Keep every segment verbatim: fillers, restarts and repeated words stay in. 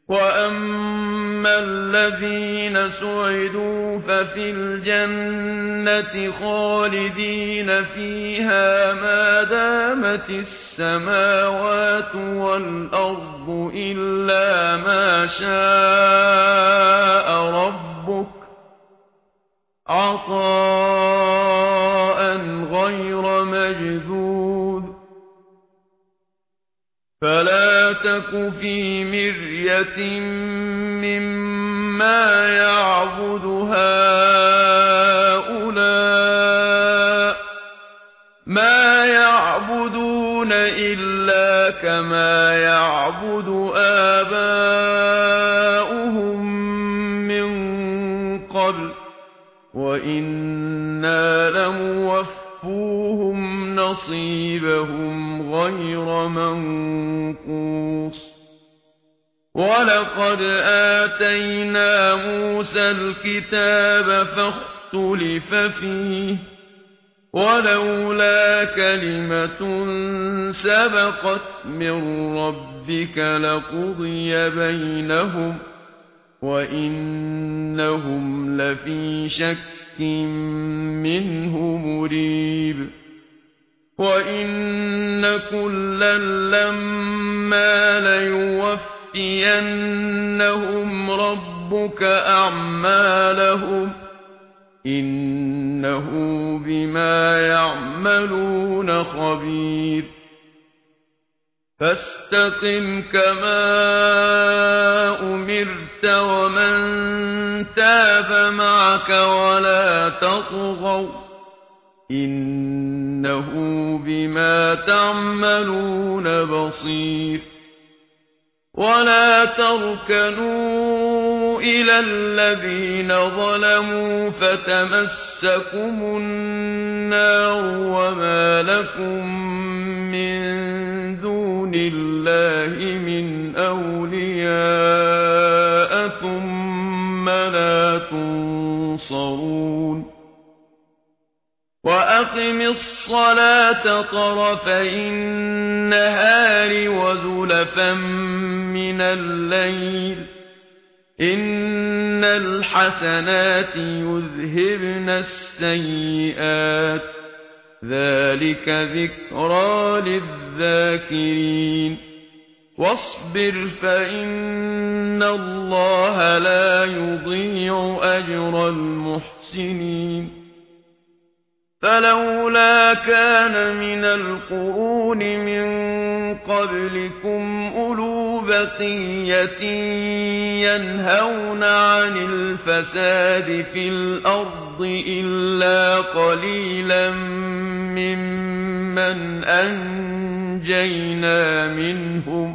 وَأَمَّا الَّذِينَ سُعِدُوا فَفِي الْجَنَّةِ خَالِدِينَ فِيهَا مَا دَامَتِ السَّمَاوَاتُ وَالْأَرْضُ إِلَّا مَا شَاءَ رَبُّكَ عَطَاءً غَيْرَ مَجْذُوذٍ فَلَا تَكُ فِي مِرْيَةٍ مِّمَّا يَعْبُدُ هَؤُلَاءِ مَا يَعْبُدُونَ إِلَّا كَمَا يَعْبُدُ آبَاؤُهُم مِّن قَبْلُ وَإِنَّا لَمُوَفُّوهُمْ نَصِيبَهُمْ غَيْرَ مَنقُوصٍ وَلَقَدْ آتَيْنَا مُوسَى الْكِتَابَ فَاخْتُلِفَ فِيهِ وَلَوْلَا كَلِمَةٌ سَبَقَتْ مِن رَّبِّكَ لَقُضِيَ بَيْنَهُمْ وَإِنَّهُمْ لَفِي شَكٍّ مِّنْهُ مُرِيبٍ وَإِنَّ كُلًّا لَّمَّا لَيُوَفِّيَنَّهُمْ رَبُّكَ أَعْمَالَهُمْ إِنَّهُ بِمَا يَعْمَلُونَ خَبِيرٌ فَاسْتَقِمْ كَمَا أُمِرْتَ وَمَن تَابَ مَعَكَ وَلَا تَطْغَوْا إِنَّهُ بِمَا تَعْمَلُونَ بَصِيرٌ وَلَا تَرْكَنُوا إِلَى الَّذِينَ ظَلَمُوا فَتَمَسَّكُمُ النَّارُ وَمَا لَكُم مِّن دُونِ اللَّهِ مِنْ أَوْلِيَاءَ ثُمَّ لَا تُنصَرُونَ وَأَقِمِ الصَّلَاةَ طَرَفَيِ النَّهَارِ وَزُلَفًا مِّنَ اللَّيْلِ إِنَّ الْحَسَنَاتِ يُذْهِبْنَ السَّيِّئَاتِ ذَلِكَ ذِكْرَى لِلذَّاكِرِينَ وَاصْبِرْ فَإِنَّ اللَّهَ لَا يُضِيعُ أَجْرَ الْمُحْسِنِينَ فَلَوْلَا كَانَ مِنَ الْقُرُونِ مِن قَبْلِكُمْ أُولُو بَقِيَّةٍ يَنْهَوْنَ عَنِ الْفَسَادِ فِي الْأَرْضِ إِلَّا قَلِيلًا مِّمَّنْ أَنجَيْنَا مِنْهُمْ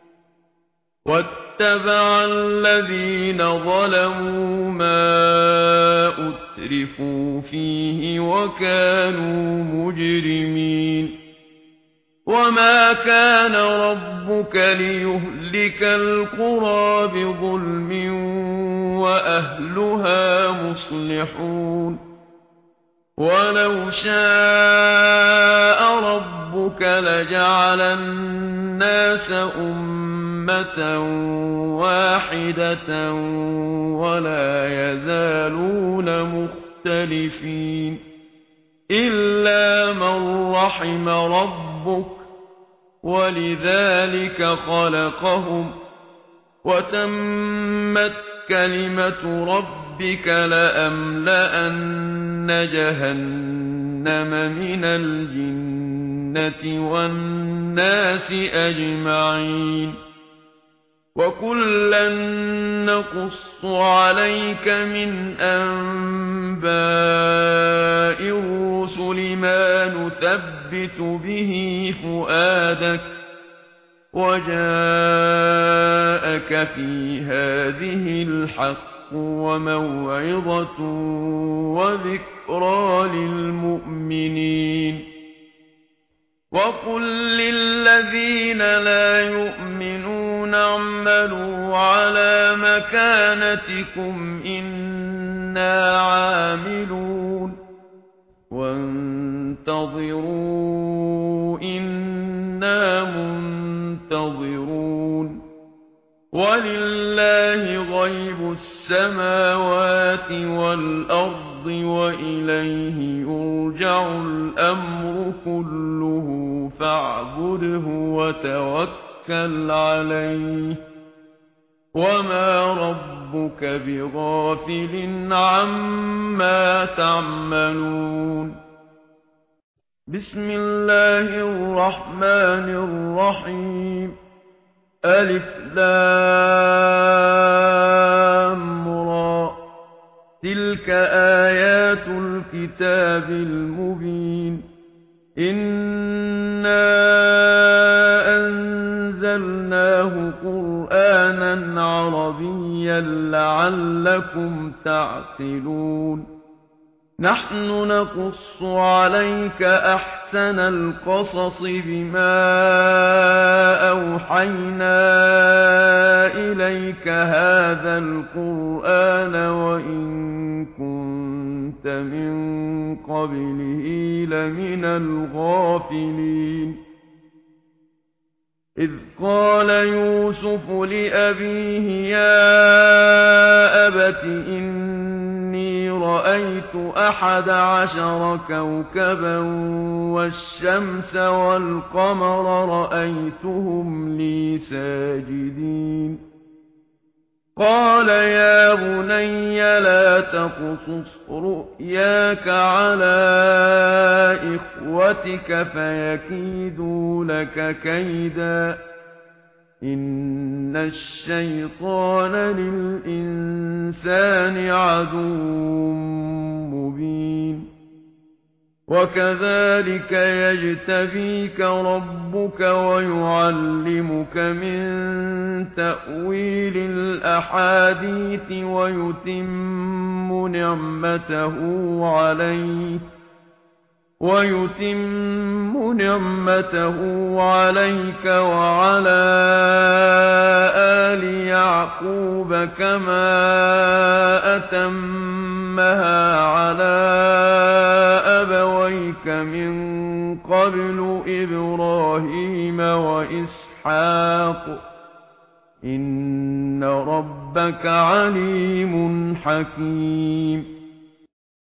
وَاتَّبَعَ الَّذِينَ ظَلَمُوا مَا أُتْرِفُوا فِيهِ وَكَانُوا مُجْرِمِينَ وَمَا كَانَ رَبُّكَ لِيُهْلِكَ الْقُرَىٰ بِظُلْمٍ وَأَهْلُهَا مُصْلِحُونَ وَلَوْ شَاءَ رَبُّكَ لَجَعَلَ النَّاسَ أُمَّةً وَاحِدَةً وَلَا يَزَالُونَ مُخْتَلِفِينَ إِلَّا مَن رَّحِمَ رَبُّكَ وَلِذَلِكَ خَلَقَهُمْ وَتَمَّتْ كَلِمَةُ رَبِّكَ لَأَمْلَأَنَّ جَهَنَّمَ مِنَ الْجِنَّةِ وَالنَّاسِ أَجْمَعِينَ وَكُلًّا نَّقُصُّ عَلَيْكَ مِنْ أَنبَاءِ الرُّسُلِ مَا نُثَبِّتُ بِهِ فُؤَادَكَ وَجَاءَكَ فِي هَٰذِهِ الْحَقُّ وَمَوْعِظَةٌ وَذِكْرَىٰ لِلْمُؤْمِنِينَ وَقُل لِّلَّذِينَ لَا يُؤْمِنُونَ اعْمَلُوا عَلَىٰ مَكَانَتِكُمْ إِنَّا عَامِلُونَ وَانتَظِرُوا إِنَّا مُنتَظِرُونَ ولله غيب السماوات والأرض وإليه يرجع الأمر كله فاعبده وتوكل عليه وما ربك بغافل عما تعملون بسم الله الرحمن الرحيم ألف لام را تلك آيات الكتاب المبين إنا أنزلناه قرآنا عربيا لعلكم تعقلون نحن نقص عليك أحسن القصص بما أوحينا إليك هذا القرآن وإن كنت من قبله لمن الغافلين إذ قال يوسف لأبيه يا أبت إني رأيت أحد عشر كوكبا والشمس والقمر رأيتهم لي ساجدين قال يا بني لا تقصص رؤياك على إخوتك فيكيدوا لك كيدا إن الشيطان للإنسان عدو مبين وكذلك يجتبيك ربك ويعلمك من تأويل الأحاديث ويتم نعمته عليك ويتم نعمته عليك وعلى آل يعقوب كما أتمها على أبويك من قبل إبراهيم وإسحاق إن ربك عليم حكيم